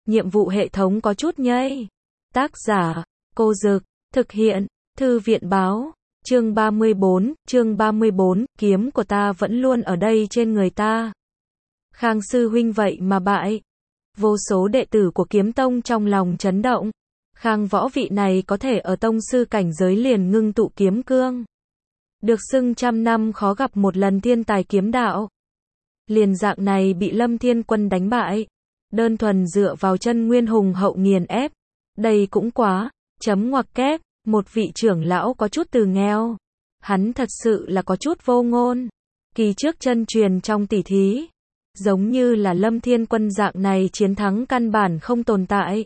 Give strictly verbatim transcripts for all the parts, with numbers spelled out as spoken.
nhiệm vụ hệ thống có chút nhây. Tác giả, Cô Dực, thực hiện, Thư viện báo, chương ba mươi bốn, chương ba mươi bốn, kiếm của ta vẫn luôn ở đây trên người ta. Khang sư huynh vậy mà bại. Vô số đệ tử của kiếm tông trong lòng chấn động. Khang võ vị này có thể ở tông sư cảnh giới liền ngưng tụ kiếm cương. Được xưng trăm năm khó gặp một lần thiên tài kiếm đạo. Liền dạng này bị Lâm Thiên Quân đánh bại. Đơn thuần dựa vào chân nguyên hùng hậu nghiền ép. Đây cũng quá, chấm ngoặc kép, một vị trưởng lão có chút từ nghèo. Hắn thật sự là có chút vô ngôn. Kỳ trước chân truyền trong tỷ thí. Giống như là Lâm Thiên Quân dạng này chiến thắng căn bản không tồn tại.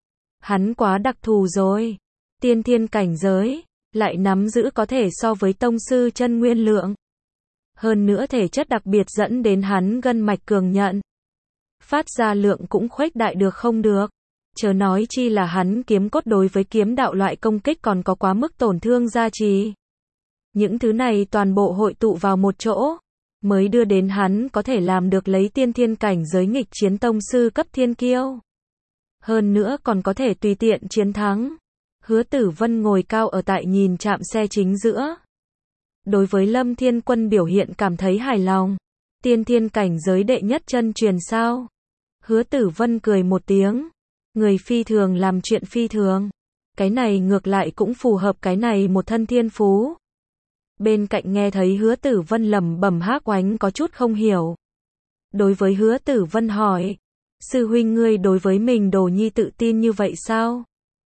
Hắn quá đặc thù rồi. Tiên thiên cảnh giới, lại nắm giữ có thể so với tông sư chân nguyên lượng. Hơn nữa thể chất đặc biệt dẫn đến hắn gân mạch cường nhận. Phát ra lượng cũng khuếch đại được không được. Chớ nói chi là hắn kiếm cốt đối với kiếm đạo loại công kích còn có quá mức tổn thương gia trì. Những thứ này toàn bộ hội tụ vào một chỗ, mới đưa đến hắn có thể làm được lấy tiên thiên cảnh giới nghịch chiến tông sư cấp thiên kiêu. Hơn nữa còn có thể tùy tiện chiến thắng. Hứa Tử Vân ngồi cao ở tại nhìn trạm xe chính giữa. Đối với Lâm Thiên Quân biểu hiện cảm thấy hài lòng. Tiên thiên cảnh giới đệ nhất chân truyền sao? Hứa Tử Vân cười một tiếng. Người phi thường làm chuyện phi thường. Cái này ngược lại cũng phù hợp cái này một thân thiên phú. Bên cạnh nghe thấy Hứa Tử Vân lẩm bẩm Hắc Oánh có chút không hiểu. Đối với Hứa Tử Vân hỏi. Sư huynh ngươi đối với mình đồ nhi tự tin như vậy sao?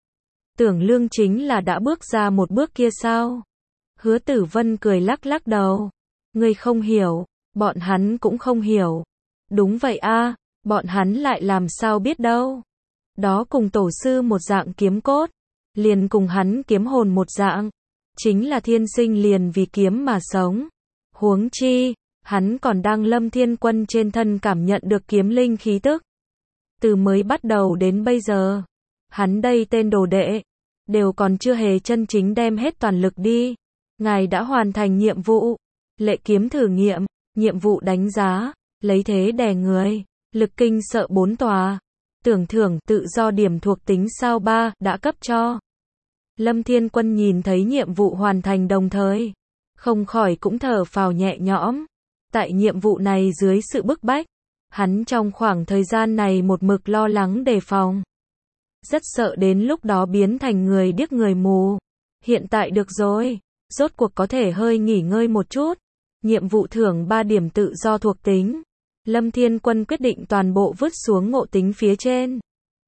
Tưởng Lương chính là đã bước ra một bước kia sao? Hứa Tử Vân cười lắc lắc đầu. Ngươi không hiểu, bọn hắn cũng không hiểu. Đúng vậy a, bọn hắn lại làm sao biết đâu. Đó cùng tổ sư một dạng kiếm cốt, liền cùng hắn kiếm hồn một dạng, chính là thiên sinh liền vì kiếm mà sống. Huống chi, hắn còn đang Lâm Thiên Quân trên thân cảm nhận được kiếm linh khí tức. Từ mới bắt đầu đến bây giờ, hắn đây tên đồ đệ, đều còn chưa hề chân chính đem hết toàn lực đi. Ngài đã hoàn thành nhiệm vụ, lệ kiếm thử nghiệm, nhiệm vụ đánh giá, lấy thế đè người, lực kinh sợ bốn tòa. Tưởng thưởng tự do điểm thuộc tính sao ba đã cấp cho. Lâm Thiên Quân nhìn thấy nhiệm vụ hoàn thành đồng thời, không khỏi cũng thở phào nhẹ nhõm. Tại nhiệm vụ này dưới sự bức bách, hắn trong khoảng thời gian này một mực lo lắng đề phòng. Rất sợ đến lúc đó biến thành người điếc người mù. Hiện tại được rồi, rốt cuộc có thể hơi nghỉ ngơi một chút. Nhiệm vụ thưởng ba điểm tự do thuộc tính. Lâm Thiên Quân quyết định toàn bộ vứt xuống ngộ tính phía trên.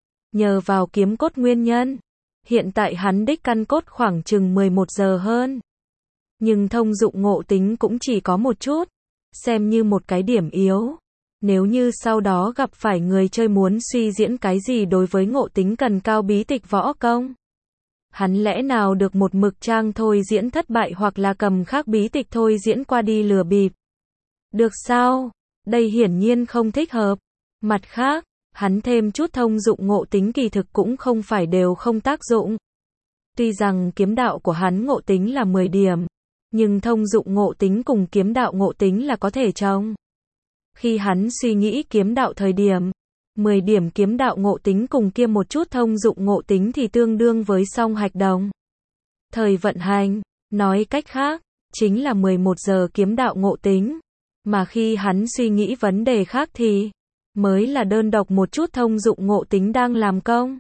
Nhờ vào kiếm cốt nguyên nhân, hiện tại hắn đích căn cốt khoảng chừng mười một giờ hơn. Nhưng thông dụng ngộ tính cũng chỉ có một chút, xem như một cái điểm yếu. Nếu như sau đó gặp phải người chơi muốn suy diễn cái gì đối với ngộ tính cần cao bí tịch võ công, hắn lẽ nào được một mực trang thôi diễn thất bại hoặc là cầm khác bí tịch thôi diễn qua đi lừa bịp. Được sao? Đây hiển nhiên không thích hợp. Mặt khác, hắn thêm chút thông dụng ngộ tính kỳ thực cũng không phải đều không tác dụng. Tuy rằng kiếm đạo của hắn ngộ tính là mười điểm, nhưng thông dụng ngộ tính cùng kiếm đạo ngộ tính là có thể trồng. Khi hắn suy nghĩ kiếm đạo thời điểm, mười điểm kiếm đạo ngộ tính cùng kia một chút thông dụng ngộ tính thì tương đương với song hạch đồng. Thời vận hành, nói cách khác, chính là mười một giờ kiếm đạo ngộ tính. Mà khi hắn suy nghĩ vấn đề khác thì mới là đơn độc một chút thông dụng ngộ tính đang làm công.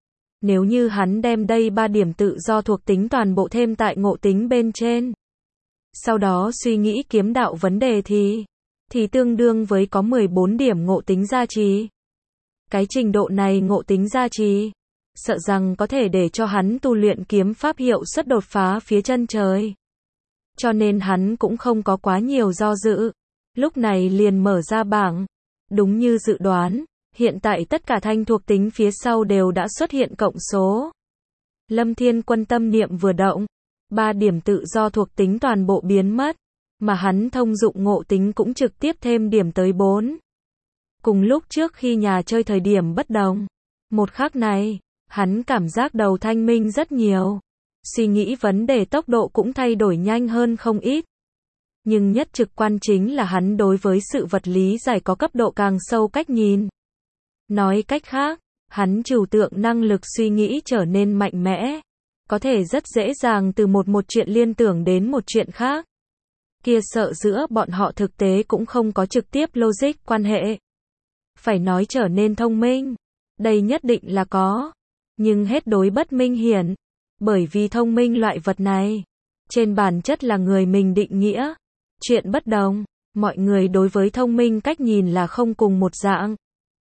Nếu như hắn đem đây ba điểm tự do thuộc tính toàn bộ thêm tại ngộ tính bên trên, sau đó suy nghĩ kiếm đạo vấn đề thì thì tương đương với có mười bốn điểm ngộ tính gia trì. Cái trình độ này ngộ tính gia trì, sợ rằng có thể để cho hắn tu luyện kiếm pháp hiệu suất đột phá phía chân trời. Cho nên hắn cũng không có quá nhiều do dự. Lúc này liền mở ra bảng. Đúng như dự đoán, hiện tại tất cả thanh thuộc tính phía sau đều đã xuất hiện cộng số. Lâm Thiên Quân tâm niệm vừa động, ba điểm tự do thuộc tính toàn bộ biến mất, mà hắn thông dụng ngộ tính cũng trực tiếp thêm điểm tới bốn. Cùng lúc trước khi nhà chơi thời điểm bất đồng, một khắc này, hắn cảm giác đầu thanh minh rất nhiều. Suy nghĩ vấn đề tốc độ cũng thay đổi nhanh hơn không ít. Nhưng nhất trực quan chính là hắn đối với sự vật lý giải có cấp độ càng sâu cách nhìn. Nói cách khác, Hắn trừu tượng năng lực suy nghĩ trở nên mạnh mẽ, có thể rất dễ dàng từ một một chuyện liên tưởng đến một chuyện khác. Kia sợ giữa bọn họ thực tế cũng không có trực tiếp logic quan hệ. Phải nói trở nên thông minh, đây nhất định là có, nhưng hết đối bất minh hiển, bởi vì thông minh loại vật này, trên bản chất là người mình định nghĩa, chuyện bất đồng, mọi người đối với thông minh cách nhìn là không cùng một dạng.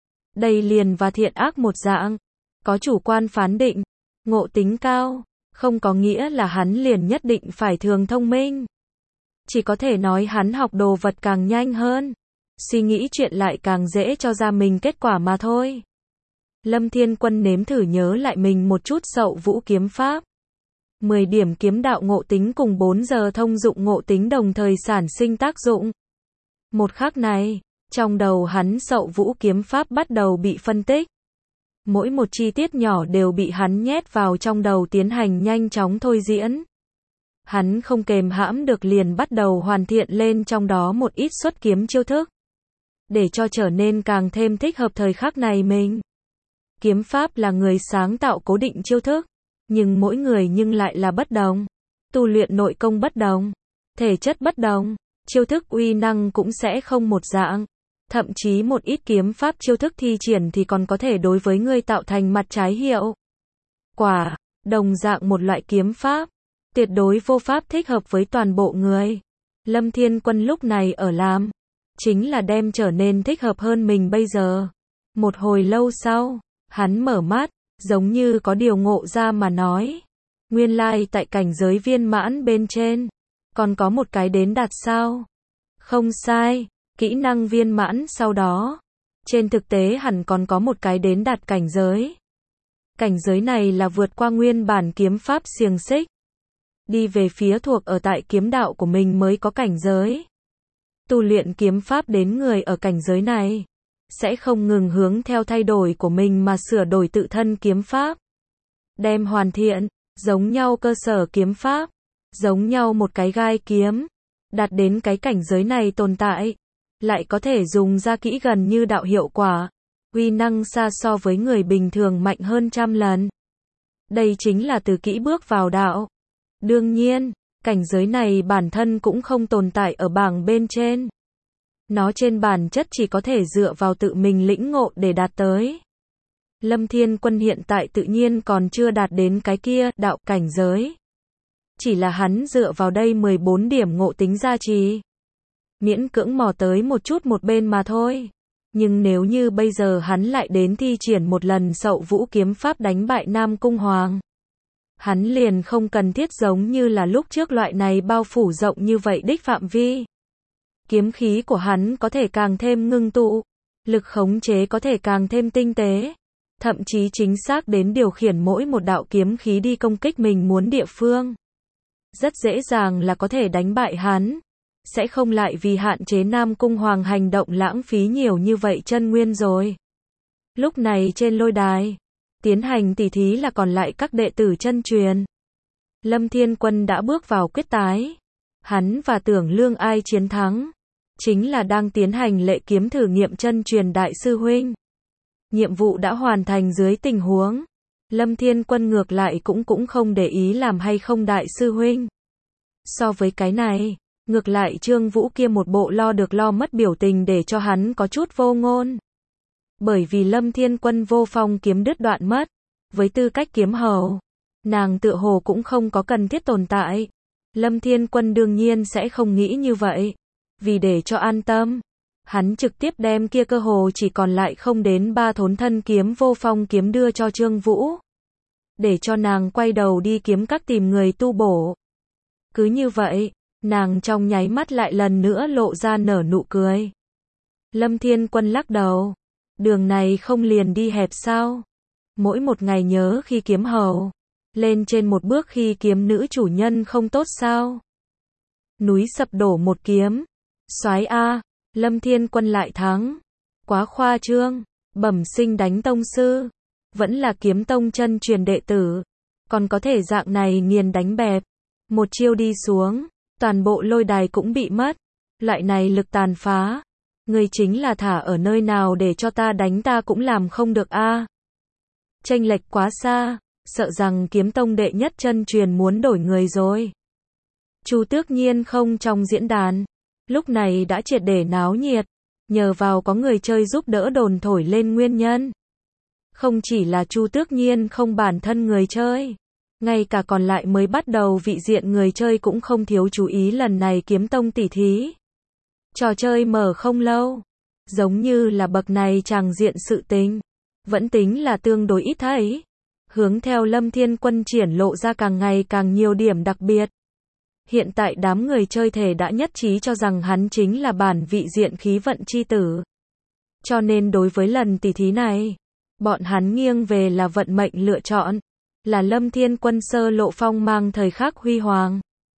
Đây liền và thiện ác một dạng, có chủ quan phán định, ngộ tính cao, không có nghĩa là hắn liền nhất định phải thường thông minh. Chỉ có thể nói hắn học đồ vật càng nhanh hơn, suy nghĩ chuyện lại càng dễ cho ra mình kết quả mà thôi. Lâm Thiên Quân nếm thử nhớ lại mình một chút Sậu Vũ kiếm pháp. mười điểm kiếm đạo ngộ tính cùng bốn giờ thông dụng ngộ tính đồng thời sản sinh tác dụng. Một khắc này, trong đầu hắn Sậu Vũ kiếm pháp bắt đầu bị phân tích. Mỗi một chi tiết nhỏ đều bị hắn nhét vào trong đầu tiến hành nhanh chóng thôi diễn. Hắn không kềm hãm được liền bắt đầu hoàn thiện lên trong đó một ít xuất kiếm chiêu thức, để cho trở nên càng thêm thích hợp thời khắc này mình. Kiếm pháp là người sáng tạo cố định chiêu thức, nhưng mỗi người nhưng lại là bất đồng. Tu luyện nội công bất đồng, thể chất bất đồng, chiêu thức uy năng cũng sẽ không một dạng. Thậm chí một ít kiếm pháp chiêu thức thi triển thì còn có thể đối với người tạo thành mặt trái hiệu quả. Đồng dạng một loại kiếm pháp, tuyệt đối vô pháp thích hợp với toàn bộ người. Lâm Thiên Quân lúc này ở làm, chính là đem trở nên thích hợp hơn mình bây giờ. Một hồi lâu sau, hắn mở mắt, giống như có điều ngộ ra mà nói. Nguyên lai tại cảnh giới viên mãn bên trên, còn có một cái đến đạt sao? Không sai, kỹ năng viên mãn sau đó. Trên thực tế hẳn còn có một cái đến đạt cảnh giới. Cảnh giới này là vượt qua nguyên bản kiếm pháp xiềng xích. Đi về phía thuộc ở tại kiếm đạo của mình mới có cảnh giới. Tu luyện kiếm pháp đến người ở cảnh giới này, sẽ không ngừng hướng theo thay đổi của mình mà sửa đổi tự thân kiếm pháp. Đem hoàn thiện, giống nhau cơ sở kiếm pháp, giống nhau một cái gai kiếm, đạt đến cái cảnh giới này tồn tại, lại có thể dùng ra kỹ gần như đạo hiệu quả, uy năng xa so với người bình thường mạnh hơn trăm lần. Đây chính là từ kỹ bước vào đạo. Đương nhiên, cảnh giới này bản thân cũng không tồn tại ở bảng bên trên. Nó trên bản chất chỉ có thể dựa vào tự mình lĩnh ngộ để đạt tới. Lâm Thiên Quân hiện tại tự nhiên còn chưa đạt đến cái kia đạo cảnh giới. Chỉ là hắn dựa vào đây mười bốn điểm ngộ tính gia trì, miễn cưỡng mò tới một chút một bên mà thôi. Nhưng nếu như bây giờ hắn lại đến thi triển một lần Sậu Vũ kiếm pháp đánh bại Nam Cung Hoàng, hắn liền không cần thiết giống như là lúc trước loại này bao phủ rộng như vậy đích phạm vi. Kiếm khí của hắn có thể càng thêm ngưng tụ, lực khống chế có thể càng thêm tinh tế, thậm chí chính xác đến điều khiển mỗi một đạo kiếm khí đi công kích mình muốn địa phương. Rất dễ dàng là có thể đánh bại hắn, sẽ không lại vì hạn chế Nam Cung Hoàng hành động lãng phí nhiều như vậy chân nguyên rồi. Lúc này trên lôi đài, tiến hành tỉ thí là còn lại các đệ tử chân truyền. Lâm Thiên Quân đã bước vào quyết tái. Hắn và Tưởng Lương ai chiến thắng, chính là đang tiến hành lệ kiếm thử nghiệm chân truyền đại sư huynh. Nhiệm vụ đã hoàn thành dưới tình huống, Lâm Thiên Quân ngược lại cũng cũng không để ý làm hay không đại sư huynh. So với cái này, ngược lại Trương Vũ kia một bộ lo được lo mất biểu tình để cho hắn có chút vô ngôn. Bởi vì Lâm Thiên Quân vô phong kiếm đứt đoạn mất, với tư cách kiếm hầu, nàng tựa hồ cũng không có cần thiết tồn tại. Lâm Thiên Quân đương nhiên sẽ không nghĩ như vậy. Vì để cho an tâm, hắn trực tiếp đem kia cơ hồ chỉ còn lại không đến ba thốn thân kiếm vô phong kiếm đưa cho Trương Vũ. Để cho nàng quay đầu đi kiếm các tìm người tu bổ. Cứ như vậy, nàng trong nháy mắt lại lần nữa lộ ra nở nụ cười. Lâm Thiên Quân lắc đầu. Đường này không liền đi hẹp sao? Mỗi một ngày nhớ khi kiếm hầu, lên trên một bước khi kiếm nữ chủ nhân không tốt sao? Núi sập đổ một kiếm. Soái a, Lâm Thiên Quân lại thắng. Quá khoa trương, bẩm sinh đánh tông sư, vẫn là kiếm tông chân truyền đệ tử, còn có thể dạng này nghiền đánh bẹp. Một chiêu đi xuống, toàn bộ lôi đài cũng bị mất. Loại này lực tàn phá, người chính là thả ở nơi nào để cho ta đánh ta cũng làm không được a. chênh lệch quá xa, sợ rằng kiếm tông đệ nhất chân truyền muốn đổi người rồi. Chu Tước Nhiên không trong diễn đàn, lúc này đã triệt để náo nhiệt, nhờ vào có người chơi giúp đỡ đồn thổi lên nguyên nhân. Không chỉ là Chu Tước Nhiên không bản thân người chơi, ngay cả còn lại mới bắt đầu vị diện người chơi cũng không thiếu chú ý lần này kiếm tông tỷ thí. Trò chơi mở không lâu, giống như là bậc này tràng diện sự tình, vẫn tính là tương đối ít thấy. Hướng theo Lâm Thiên Quân triển lộ ra càng ngày càng nhiều điểm đặc biệt. Hiện tại đám người chơi thể đã nhất trí cho rằng hắn chính là bản vị diện khí vận chi tử. Cho nên đối với lần tỷ thí này, bọn hắn nghiêng về là vận mệnh lựa chọn, là Lâm Thiên Quân sơ lộ phong mang thời khắc huy hoàng.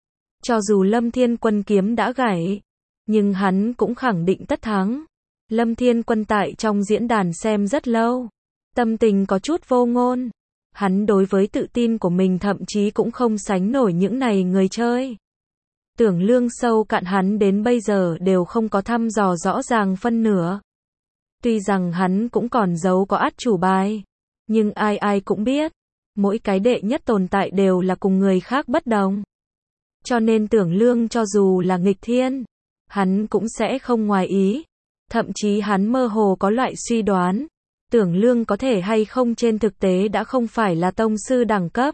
Cho dù Lâm Thiên Quân kiếm đã gãy, nhưng hắn cũng khẳng định tất thắng. Lâm Thiên Quân tại trong diễn đàn xem rất lâu, tâm tình có chút vô ngôn. Hắn đối với tự tin của mình thậm chí cũng không sánh nổi những này người chơi. Tưởng lương sâu cạn hắn đến bây giờ đều không có thăm dò rõ ràng phân nửa. Tuy rằng hắn cũng còn giấu có át chủ bài, nhưng ai ai cũng biết, mỗi cái đệ nhất tồn tại đều là cùng người khác bất đồng. Cho nên tưởng lương cho dù là nghịch thiên, hắn cũng sẽ không ngoài ý. Thậm chí hắn mơ hồ có loại suy đoán, tưởng lương có thể hay không trên thực tế đã không phải là tông sư đẳng cấp,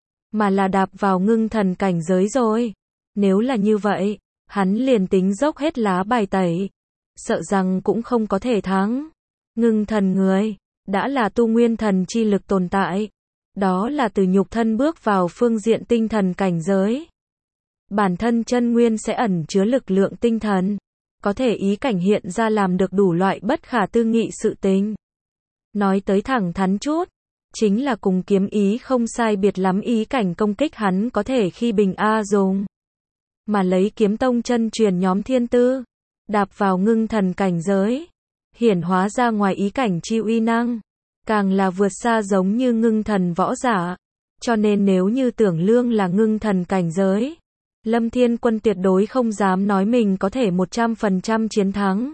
mà là đạp vào ngưng thần cảnh giới rồi. Nếu là như vậy, hắn liền tính dốc hết lá bài tẩy, sợ rằng cũng không có thể thắng. Ngưng thần người, đã là tu nguyên thần chi lực tồn tại, đó là từ nhục thân bước vào phương diện tinh thần cảnh giới. Bản thân chân nguyên sẽ ẩn chứa lực lượng tinh thần, có thể ý cảnh hiện ra làm được đủ loại bất khả tư nghị sự tình. Nói tới thẳng thắn chút, chính là cùng kiếm ý không sai biệt lắm ý cảnh công kích hắn có thể khi bình A dùng. Mà lấy kiếm tông chân truyền nhóm thiên tư, đạp vào ngưng thần cảnh giới, hiển hóa ra ngoài ý cảnh chi uy năng, càng là vượt xa giống như ngưng thần võ giả. Cho nên nếu như tưởng lương là ngưng thần cảnh giới, Lâm Thiên Quân tuyệt đối không dám nói mình có thể một trăm phần trăm chiến thắng.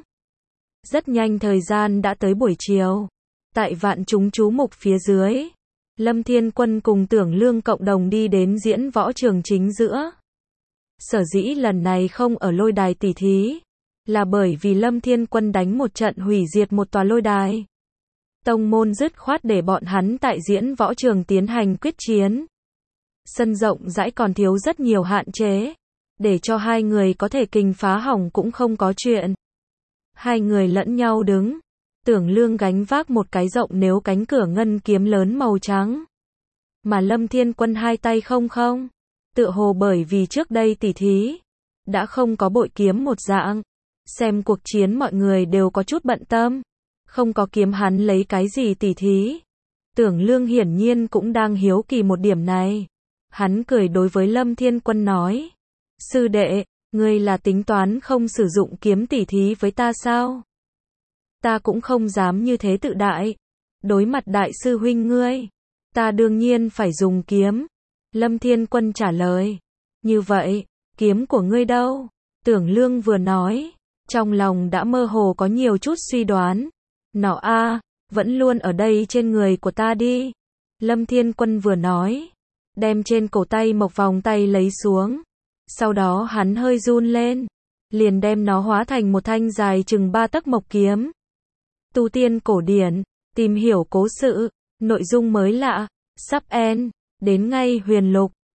Rất nhanh thời gian đã tới buổi chiều. Tại vạn chúng chú mục phía dưới, Lâm Thiên Quân cùng tưởng lương cộng đồng đi đến diễn võ trường chính giữa. Sở dĩ lần này không ở lôi đài tỷ thí, là bởi vì Lâm Thiên Quân đánh một trận hủy diệt một tòa lôi đài. Tông môn dứt khoát để bọn hắn tại diễn võ trường tiến hành quyết chiến. Sân rộng rãi còn thiếu rất nhiều hạn chế, để cho hai người có thể kình phá hỏng cũng không có chuyện. Hai người lẫn nhau đứng, tưởng lương gánh vác một cái rộng nếu cánh cửa ngân kiếm lớn màu trắng. Mà Lâm Thiên Quân hai tay không không, tựa hồ bởi vì trước đây tỷ thí, đã không có bội kiếm một dạng. Xem cuộc chiến mọi người đều có chút bận tâm, không có kiếm hắn lấy cái gì tỷ thí. Tưởng lương hiển nhiên cũng đang hiếu kỳ một điểm này. Hắn cười đối với Lâm Thiên Quân nói, sư đệ, ngươi là tính toán không sử dụng kiếm tỷ thí với ta sao? Ta cũng không dám như thế tự đại. Đối mặt đại sư huynh ngươi, ta đương nhiên phải dùng kiếm. Lâm Thiên Quân trả lời, như vậy, kiếm của ngươi đâu? Tưởng lương vừa nói, trong lòng đã mơ hồ có nhiều chút suy đoán. Nó a, vẫn luôn ở đây trên người của ta đi. Lâm Thiên Quân vừa nói, đem trên cổ tay mộc vòng tay lấy xuống. Sau đó hắn hơi run lên, liền đem nó hóa thành một thanh dài chừng ba tấc mộc kiếm. Tu tiên cổ điển, tìm hiểu cố sự, nội dung mới lạ, sub en, đến ngay huyền lục.